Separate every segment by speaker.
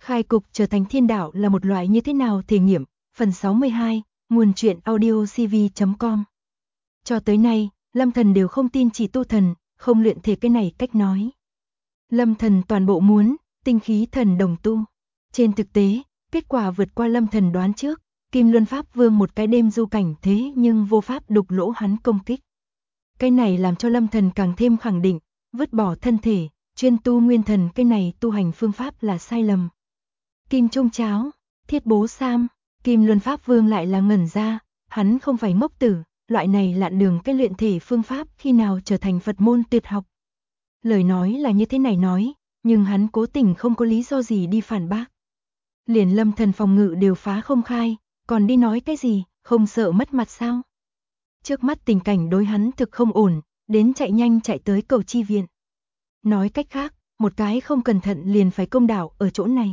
Speaker 1: Khai cục trở thành thiên đạo là một loại như thế nào thể nghiệm, phần 62, nguồn truyện audiocv.com. Cho tới nay, Lâm Thần đều không tin chỉ tu thần, không luyện thể cái này cách nói. Lâm Thần toàn bộ muốn, tinh khí thần đồng tu. Trên thực tế, kết quả vượt qua Lâm Thần đoán trước, Kim Luân Pháp Vương một cái đêm du cảnh thế nhưng vô pháp đục lỗ hắn công kích. Cái này làm cho Lâm Thần càng thêm khẳng định, vứt bỏ thân thể, chuyên tu nguyên thần cái này tu hành phương pháp là sai lầm. Kim Trung Cháo, Thiết Bố Sam, Kim Luân Pháp Vương lại là ngẩn ra, hắn không phải ngốc tử, loại này lạn đường cái luyện thể phương pháp khi nào trở thành Phật môn tuyệt học. Lời nói là như thế này nói, nhưng hắn cố tình không có lý do gì đi phản bác. Liền Lâm Thần phòng ngự đều phá không khai, còn đi nói cái gì, không sợ mất mặt sao? Trước mắt tình cảnh đối hắn thực không ổn, đến chạy nhanh chạy tới cầu chi viện. Nói cách khác, một cái không cẩn thận liền phải công đảo ở chỗ này.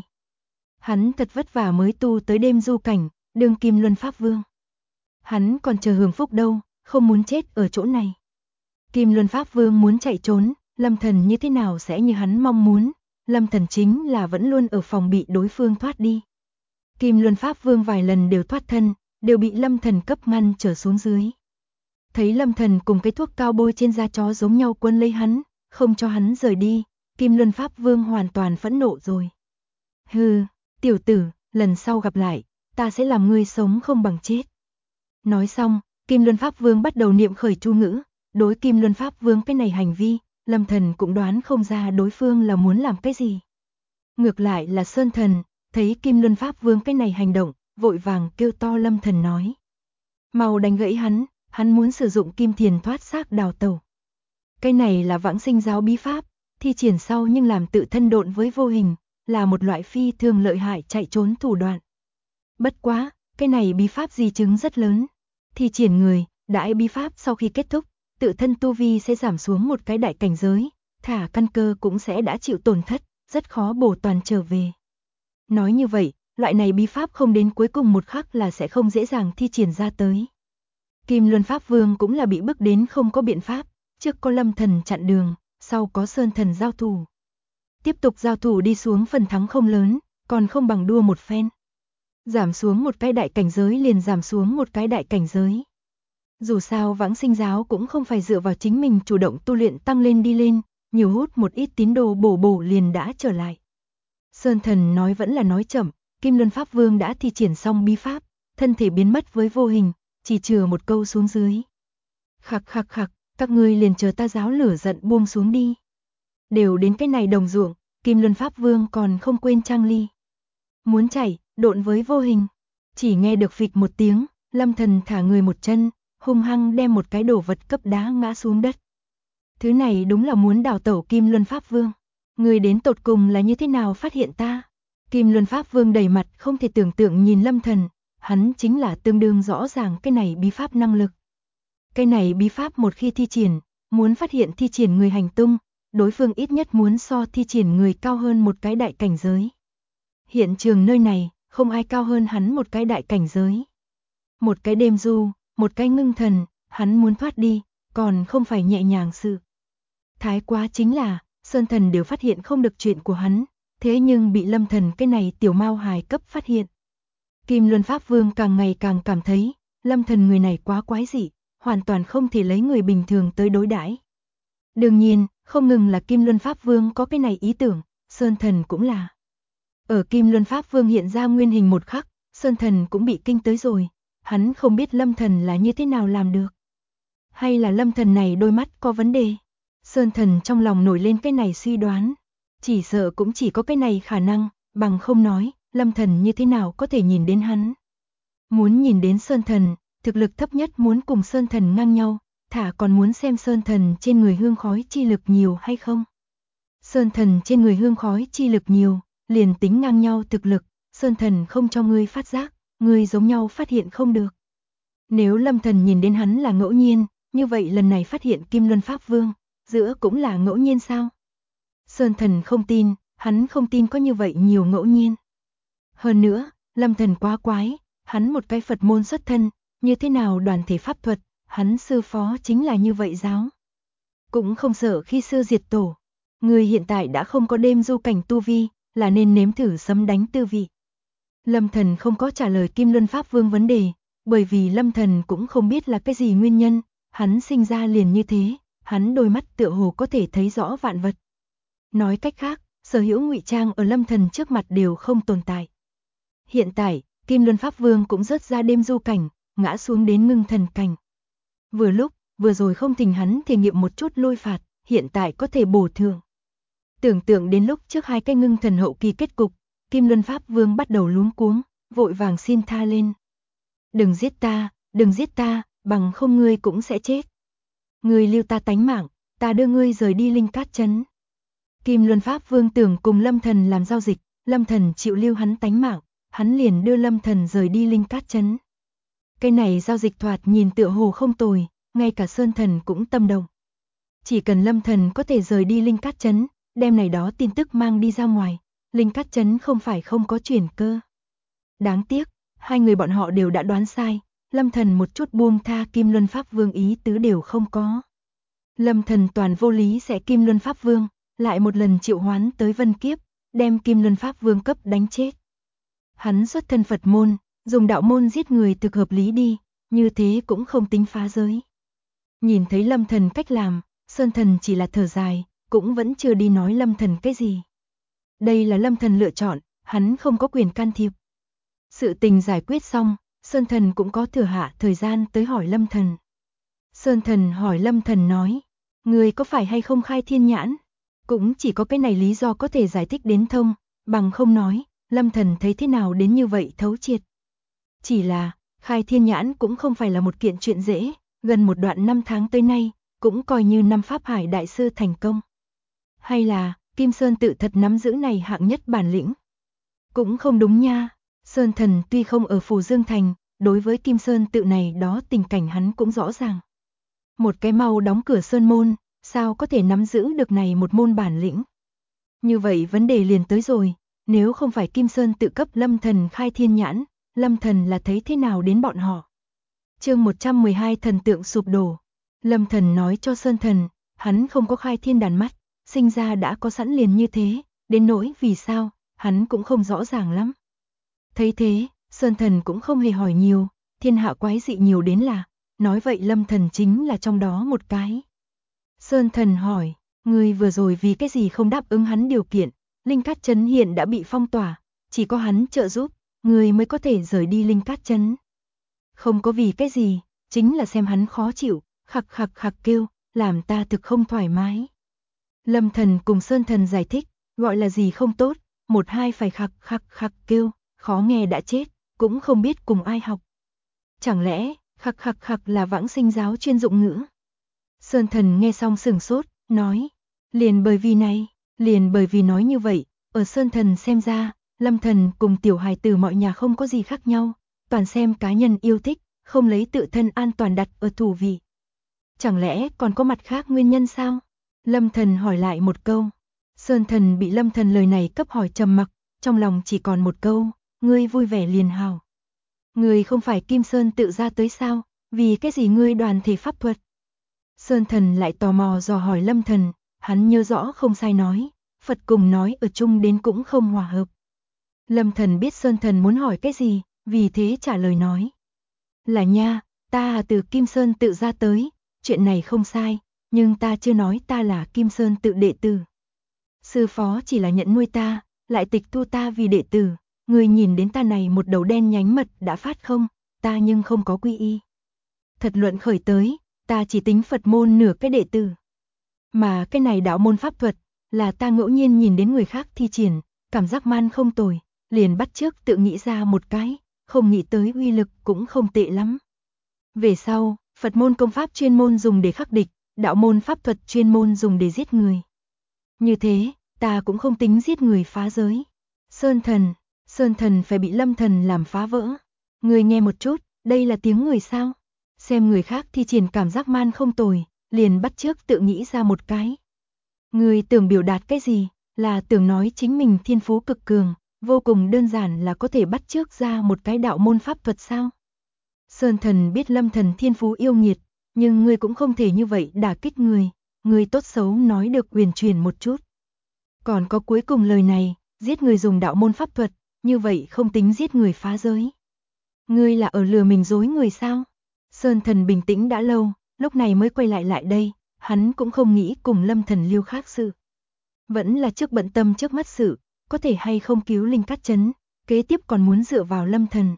Speaker 1: Hắn thật vất vả mới tu tới đêm du cảnh, đương Kim Luân Pháp Vương. Hắn còn chờ hưởng phúc đâu, không muốn chết ở chỗ này. Kim Luân Pháp Vương muốn chạy trốn, Lâm Thần như thế nào sẽ như hắn mong muốn, Lâm Thần chính là vẫn luôn ở phòng bị đối phương thoát đi. Kim Luân Pháp Vương vài lần đều thoát thân, đều bị Lâm Thần cấp ngăn trở xuống dưới. Thấy Lâm Thần cùng cái thuốc cao bôi trên da chó giống nhau quân lấy hắn, không cho hắn rời đi, Kim Luân Pháp Vương hoàn toàn phẫn nộ rồi. Hừ, tiểu tử, lần sau gặp lại, ta sẽ làm ngươi sống không bằng chết. Nói xong, Kim Luân Pháp Vương bắt đầu niệm khởi chú ngữ, đối Kim Luân Pháp Vương cái này hành vi, Lâm Thần cũng đoán không ra đối phương là muốn làm cái gì. Ngược lại là Sơn Thần, thấy Kim Luân Pháp Vương cái này hành động, vội vàng kêu to Lâm Thần nói. Mau đánh gãy hắn muốn sử dụng kim thiền thoát xác đào tẩu. Cái này là vãng sinh giáo bí pháp, thi triển sau nhưng làm tự thân độn với vô hình, là một loại phi thường lợi hại chạy trốn thủ đoạn. Bất quá, cái này bí pháp di chứng rất lớn. Thi triển người, đại bí pháp sau khi kết thúc, tự thân tu vi sẽ giảm xuống một cái đại cảnh giới, thả căn cơ cũng sẽ đã chịu tổn thất, rất khó bổ toàn trở về. Nói như vậy, loại này bí pháp không đến cuối cùng một khắc là sẽ không dễ dàng thi triển ra tới. Kim Luân Pháp Vương cũng là bị bức đến không có biện pháp, trước có Lâm Thần chặn đường, sau có Sơn Thần giao thủ. Tiếp tục giao thủ đi xuống phần thắng không lớn, còn không bằng đua một phen. Giảm xuống một cái đại cảnh giới liền giảm xuống một cái đại cảnh giới. Dù sao vãng sinh giáo cũng không phải dựa vào chính mình chủ động tu luyện tăng lên đi lên, nhiều hút một ít tín đồ bổ liền đã trở lại. Sơn Thần nói vẫn là nói chậm, Kim Luân Pháp Vương đã thi triển xong bí pháp, thân thể biến mất với vô hình, chỉ chừa một câu xuống dưới. Khặc, các ngươi liền chờ ta giáo lửa giận buông xuống đi. Đều đến cái này đồng ruộng, Kim Luân Pháp Vương còn không quên trang ly. Muốn chạy, độn với vô hình. Chỉ nghe được phịch một tiếng, Lâm Thần thả người một chân, hung hăng đem một cái đồ vật cấp đá ngã xuống đất. Thứ này đúng là muốn đào tẩu Kim Luân Pháp Vương. Người đến tột cùng là như thế nào phát hiện ta? Kim Luân Pháp Vương đầy mặt không thể tưởng tượng nhìn Lâm Thần, hắn chính là tương đương rõ ràng cái này bí pháp năng lực. Cái này bí pháp một khi thi triển, muốn phát hiện thi triển người hành tung, đối phương ít nhất muốn so thi triển người cao hơn một cái đại cảnh giới. Hiện trường nơi này, không ai cao hơn hắn một cái đại cảnh giới. Một cái đêm du, một cái ngưng thần, hắn muốn thoát đi, còn không phải nhẹ nhàng sự. Thái quá chính là, Sơn Thần đều phát hiện không được chuyện của hắn, thế nhưng bị Lâm Thần cái này tiểu mao hài cấp phát hiện. Kim Luân Pháp Vương càng ngày càng cảm thấy, Lâm Thần người này quá quái dị, hoàn toàn không thể lấy người bình thường tới đối đãi. Đương nhiên, không ngừng là Kim Luân Pháp Vương có cái này ý tưởng, Sơn Thần cũng là. Ở Kim Luân Pháp Vương hiện ra nguyên hình một khắc, Sơn Thần cũng bị kinh tới rồi, hắn không biết Lâm Thần là như thế nào làm được. Hay là Lâm Thần này đôi mắt có vấn đề? Sơn Thần trong lòng nổi lên cái này suy đoán, chỉ sợ cũng chỉ có cái này khả năng, bằng không nói, Lâm Thần như thế nào có thể nhìn đến hắn. Muốn nhìn đến Sơn Thần, thực lực thấp nhất muốn cùng Sơn Thần ngang nhau, thả còn muốn xem Sơn Thần trên người hương khói chi lực nhiều hay không. Sơn Thần trên người hương khói chi lực nhiều, liền tính ngang nhau thực lực, Sơn Thần không cho ngươi phát giác, ngươi giống nhau phát hiện không được. Nếu Lâm Thần nhìn đến hắn là ngẫu nhiên, như vậy lần này phát hiện Kim Luân Pháp Vương, giữa cũng là ngẫu nhiên sao? Sơn Thần không tin, hắn không tin có như vậy nhiều ngẫu nhiên. Hơn nữa, Lâm Thần quá quái, hắn một cái Phật môn xuất thân, như thế nào đoàn thể pháp thuật, hắn sư phó chính là như vậy giáo. Cũng không sợ khi xưa diệt tổ. Người hiện tại đã không có đêm du cảnh tu vi, là nên nếm thử sấm đánh tư vị. Lâm Thần không có trả lời Kim Luân Pháp Vương vấn đề, bởi vì Lâm Thần cũng không biết là cái gì nguyên nhân, hắn sinh ra liền như thế, hắn đôi mắt tựa hồ có thể thấy rõ vạn vật. Nói cách khác, sở hữu ngụy trang ở Lâm Thần trước mặt đều không tồn tại. Hiện tại, Kim Luân Pháp Vương cũng rớt ra đêm du cảnh, ngã xuống đến ngưng thần cảnh. Vừa lúc, vừa rồi không thỉnh hắn thể nghiệm một chút lôi phạt, hiện tại có thể bổ thưởng. Tưởng tượng đến lúc trước hai cái ngưng thần hậu kỳ kết cục, Kim Luân Pháp Vương bắt đầu luống cuống, vội vàng xin tha lên. Đừng giết ta, bằng không ngươi cũng sẽ chết. Ngươi lưu ta tánh mạng, ta đưa ngươi rời đi Linh Cát Trấn. Kim Luân Pháp Vương tưởng cùng Lâm Thần làm giao dịch, Lâm Thần chịu lưu hắn tánh mạng, hắn liền đưa Lâm Thần rời đi Linh Cát Trấn. Cái này giao dịch thoạt nhìn tựa hồ không tồi, ngay cả Sơn Thần cũng tâm động. Chỉ cần Lâm Thần có thể rời đi Linh Cát Trấn, đem này đó tin tức mang đi ra ngoài, Linh Cát Trấn không phải không có chuyển cơ. Đáng tiếc, hai người bọn họ đều đã đoán sai, Lâm Thần một chút buông tha Kim Luân Pháp Vương ý tứ đều không có. Lâm Thần toàn vô lý sẽ Kim Luân Pháp Vương, lại một lần triệu hoán tới Vân Kiếp, đem Kim Luân Pháp Vương cấp đánh chết. Hắn xuất thân Phật môn, dùng đạo môn giết người thực hợp lý đi, như thế cũng không tính phá giới. Nhìn thấy Lâm Thần cách làm, Sơn Thần chỉ là thở dài, cũng vẫn chưa đi nói Lâm Thần cái gì. Đây là Lâm Thần lựa chọn, hắn không có quyền can thiệp. Sự tình giải quyết xong, Sơn Thần cũng có thừa hạ thời gian tới hỏi Lâm Thần. Sơn Thần hỏi Lâm Thần nói, người có phải hay không khai thiên nhãn? Cũng chỉ có cái này lý do có thể giải thích đến thông, bằng không nói, Lâm Thần thấy thế nào đến như vậy thấu triệt. Chỉ là, khai thiên nhãn cũng không phải là một kiện chuyện dễ, gần một đoạn năm tháng tới nay, cũng coi như năm Pháp Hải Đại Sư thành công. Hay là, Kim Sơn tự thật nắm giữ này hạng nhất bản lĩnh? Cũng không đúng nha, Sơn Thần tuy không ở Phù Dương Thành, đối với Kim Sơn tự này đó tình cảnh hắn cũng rõ ràng. Một cái mau đóng cửa sơn môn, sao có thể nắm giữ được này một môn bản lĩnh? Như vậy vấn đề liền tới rồi, nếu không phải Kim Sơn tự cấp Lâm Thần khai thiên nhãn, Lâm Thần là thấy thế nào đến bọn họ? Chương 112 thần tượng sụp đổ. Lâm Thần nói cho Sơn Thần, hắn không có khai thiên đàn mắt, sinh ra đã có sẵn liền như thế, đến nỗi vì sao, hắn cũng không rõ ràng lắm. Thấy thế, Sơn Thần cũng không hề hỏi nhiều, thiên hạ quái dị nhiều đến là, nói vậy Lâm Thần chính là trong đó một cái. Sơn Thần hỏi, ngươi vừa rồi vì cái gì không đáp ứng hắn điều kiện, Linh Cát Trấn hiện đã bị phong tỏa, chỉ có hắn trợ giúp, ngươi mới có thể rời đi Linh Cát Trấn. Không có vì cái gì, chính là xem hắn khó chịu, khặc khặc khặc kêu, làm ta thực không thoải mái. Lâm Thần cùng Sơn Thần giải thích, gọi là gì không tốt, một hai phải khặc khặc khặc kêu, khó nghe đã chết, cũng không biết cùng ai học. Chẳng lẽ, khặc khặc khặc là vãng sinh giáo chuyên dụng ngữ? Sơn Thần nghe xong sửng sốt, nói, liền bởi vì nói như vậy, ở Sơn Thần xem ra, Lâm Thần cùng tiểu hài tử mọi nhà không có gì khác nhau, toàn xem cá nhân yêu thích, không lấy tự thân an toàn đặt ở thủ vị. Chẳng lẽ còn có mặt khác nguyên nhân sao? Lâm Thần hỏi lại một câu. Sơn Thần bị Lâm Thần lời này cấp hỏi trầm mặc, trong lòng chỉ còn một câu, ngươi vui vẻ liền hào. Ngươi không phải Kim Sơn tự ra tới sao, vì cái gì ngươi đoàn thể pháp thuật? Sơn Thần lại tò mò dò hỏi Lâm Thần, hắn nhớ rõ không sai nói, Phật cùng nói ở chung đến cũng không hòa hợp. Lâm Thần biết Sơn Thần muốn hỏi cái gì, vì thế trả lời nói. Là nha, ta từ Kim Sơn tự ra tới, chuyện này không sai, nhưng ta chưa nói ta là Kim Sơn tự đệ tử. Sư phó chỉ là nhận nuôi ta, lại tịch thu ta vì đệ tử, người nhìn đến ta này một đầu đen nhánh mật đã phát không, ta nhưng không có quy y. Thật luận khởi tới, ta chỉ tính Phật môn nửa cái đệ tử. Mà cái này đạo môn pháp thuật, là ta ngẫu nhiên nhìn đến người khác thi triển, cảm giác man không tồi, liền bắt chước tự nghĩ ra một cái, không nghĩ tới uy lực cũng không tệ lắm. Về sau, Phật môn công pháp chuyên môn dùng để khắc địch, đạo môn pháp thuật chuyên môn dùng để giết người. Như thế, ta cũng không tính giết người phá giới. Sơn Thần phải bị Lâm Thần làm phá vỡ. Người nghe một chút, đây là tiếng người sao? Xem người khác thi triển cảm giác man không tồi, liền bắt chước tự nghĩ ra một cái. Người tưởng biểu đạt cái gì, là tưởng nói chính mình thiên phú cực cường, vô cùng đơn giản là có thể bắt chước ra một cái đạo môn pháp thuật sao? Sơn Thần biết Lâm Thần thiên phú yêu nghiệt, nhưng ngươi cũng không thể như vậy đả kích người, ngươi tốt xấu nói được uyển chuyển một chút. Còn có cuối cùng lời này, Giết người dùng đạo môn pháp thuật, như vậy không tính giết người phá giới. Ngươi là ở lừa mình dối người sao? Sơn Thần bình tĩnh đã lâu, lúc này mới quay lại đây, hắn cũng không nghĩ cùng Lâm Thần liêu khác sự. Vẫn là trước bận tâm trước mắt sự, có thể hay không cứu Linh Cát Trấn, kế tiếp còn muốn dựa vào Lâm Thần.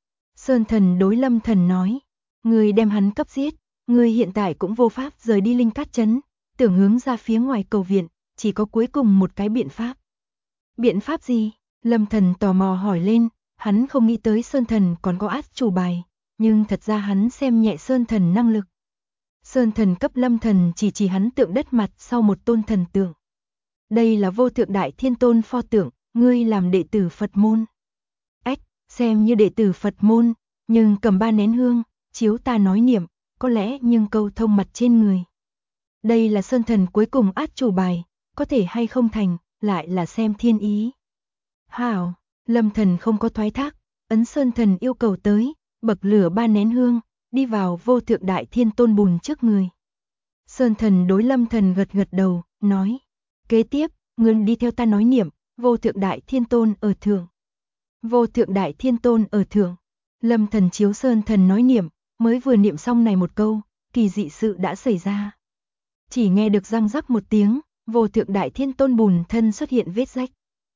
Speaker 1: Sơn Thần đối Lâm Thần nói, ngươi đem hắn cấp giết, ngươi hiện tại cũng vô pháp rời đi Linh Cát Trấn, tưởng hướng ra phía ngoài cầu viện, chỉ có cuối cùng một cái biện pháp. Biện pháp gì? Lâm Thần tò mò hỏi lên, hắn không nghĩ tới Sơn Thần còn có át chủ bài, nhưng thật ra hắn xem nhẹ Sơn Thần năng lực. Sơn Thần cấp Lâm Thần chỉ hắn tượng đất mặt sau một tôn thần tượng. Đây là vô thượng đại thiên tôn pho tượng, ngươi làm đệ tử Phật môn. Ách, xem như đệ tử Phật môn, nhưng cầm 3 nén hương, chiếu ta nói niệm, có lẽ nhưng câu thông mặt trên người. Đây là Sơn Thần cuối cùng át chủ bài, có thể hay không thành, lại là xem thiên ý. Hảo, Lâm Thần không có thoái thác, ấn Sơn Thần yêu cầu tới, bậc lửa 3 nén hương, đi vào vô thượng đại thiên tôn bùn trước người. Sơn Thần đối Lâm Thần gật gật đầu, nói, kế tiếp, ngươi đi theo ta nói niệm, vô thượng đại thiên tôn ở thượng. Vô thượng đại thiên tôn ở thượng. Lâm Thần chiếu Sơn Thần nói niệm, mới vừa niệm xong này một câu, kỳ dị sự đã xảy ra. Chỉ nghe được răng rắc một tiếng, vô thượng đại thiên tôn bùn thân xuất hiện vết rách.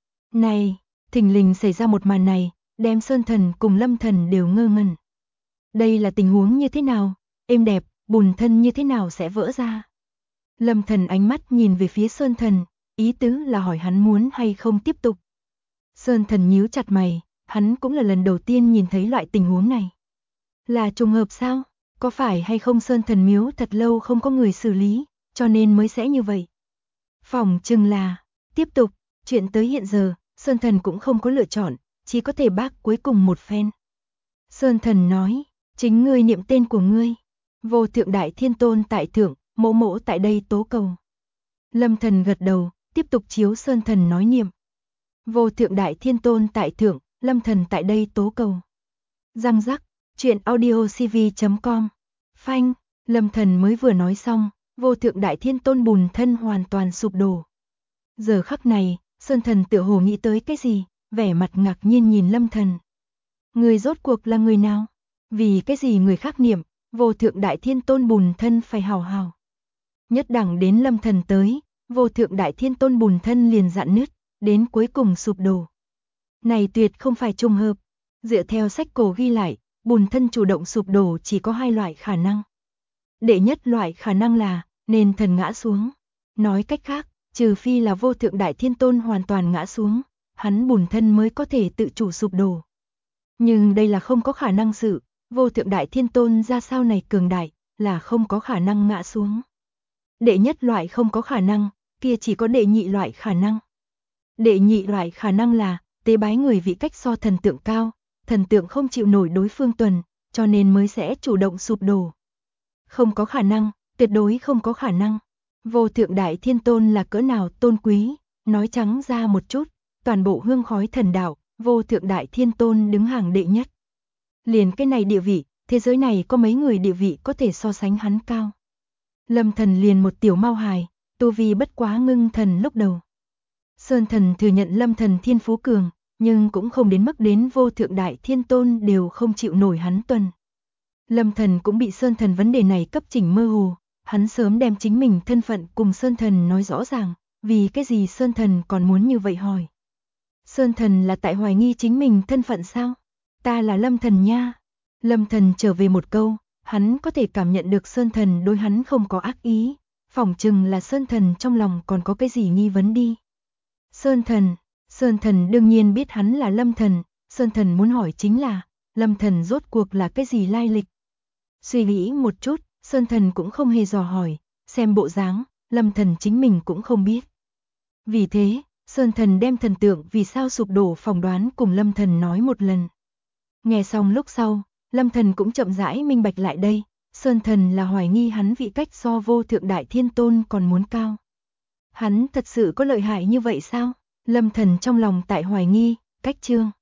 Speaker 1: Này, thình lình xảy ra một màn này, đem Sơn Thần cùng Lâm Thần đều ngơ ngẩn. Đây là tình huống như thế nào? Êm đẹp, bùn thân như thế nào sẽ vỡ ra? Lâm Thần ánh mắt nhìn về phía Sơn Thần, ý tứ là hỏi hắn muốn hay không tiếp tục. Sơn Thần nhíu chặt mày, hắn cũng là lần đầu tiên nhìn thấy loại tình huống này. Là trùng hợp sao? Có phải hay không Sơn Thần miếu thật lâu không có người xử lý, cho nên mới sẽ như vậy? Phỏng chừng là, tiếp tục, chuyện tới hiện giờ, Sơn Thần cũng không có lựa chọn, chỉ có thể bác cuối cùng một phen. Sơn Thần nói, chính ngươi niệm tên của ngươi. Vô thượng đại thiên tôn tại thượng, mỗ mỗ tại đây tố cầu. Lâm Thần gật đầu, tiếp tục chiếu Sơn Thần nói niệm. Vô thượng đại thiên tôn tại thượng, Lâm Thần tại đây tố cầu. Răng rắc, chuyện audiocv.com. Phanh, Lâm Thần mới vừa nói xong, vô thượng đại thiên tôn bùn thân hoàn toàn sụp đổ. Giờ khắc này, Sơn Thần tựa hồ nghĩ tới cái gì, vẻ mặt ngạc nhiên nhìn Lâm Thần. Người rốt cuộc là người nào? Vì cái gì người khác niệm, vô thượng đại thiên tôn bùn thân phải hào hào. Nhất đẳng đến Lâm Thần tới, vô thượng đại thiên tôn bùn thân liền rạn nứt, đến cuối cùng sụp đổ. Này tuyệt không phải trùng hợp. Dựa theo sách cổ ghi lại, bùn thân chủ động sụp đổ chỉ có 2 loại khả năng. Đệ nhất loại khả năng là, nền thần ngã xuống. Nói cách khác, trừ phi là vô thượng đại thiên tôn hoàn toàn ngã xuống, hắn bùn thân mới có thể tự chủ sụp đổ. Nhưng đây là không có khả năng sự, vô thượng đại thiên tôn ra sao này cường đại, là không có khả năng ngã xuống. Đệ nhất loại không có khả năng, kia chỉ có đệ nhị loại khả năng. Đệ nhị loại khả năng là, tế bái người vị cách so thần tượng cao, thần tượng không chịu nổi đối phương tuần, cho nên mới sẽ chủ động sụp đổ. Không có khả năng, tuyệt đối không có khả năng. Vô thượng đại thiên tôn là cỡ nào tôn quý, nói trắng ra một chút, toàn bộ hương khói thần đạo, vô thượng đại thiên tôn đứng hàng đệ nhất. Liền cái này địa vị, thế giới này có mấy người địa vị có thể so sánh hắn cao. Lâm Thần liền một tiểu mau hài, tu vi bất quá ngưng thần lúc đầu. Sơn Thần thừa nhận Lâm Thần thiên phú cường, nhưng cũng không đến mức đến vô thượng đại thiên tôn đều không chịu nổi hắn tuần. Lâm Thần cũng bị Sơn Thần vấn đề này cấp chỉnh mơ hồ, hắn sớm đem chính mình thân phận cùng Sơn Thần nói rõ ràng, vì cái gì Sơn Thần còn muốn như vậy hỏi. Sơn Thần là tại hoài nghi chính mình thân phận sao? Ta là Lâm Thần nha. Lâm Thần trở về một câu, hắn có thể cảm nhận được Sơn Thần đối hắn không có ác ý, phỏng chừng là Sơn Thần trong lòng còn có cái gì nghi vấn đi. Sơn Thần đương nhiên biết hắn là Lâm Thần, Sơn Thần muốn hỏi chính là, Lâm Thần rốt cuộc là cái gì lai lịch. Suy nghĩ một chút, Sơn Thần cũng không hề dò hỏi, xem bộ dáng, Lâm Thần chính mình cũng không biết. Vì thế, Sơn Thần đem thần tượng vì sao sụp đổ phỏng đoán cùng Lâm Thần nói một lần. Nghe xong lúc sau, Lâm Thần cũng chậm rãi minh bạch lại đây, Sơn Thần là hoài nghi hắn vị cách so vô thượng đại thiên tôn còn muốn cao. Hắn thật sự có lợi hại như vậy sao? Lâm Thần trong lòng tại hoài nghi, cách chương.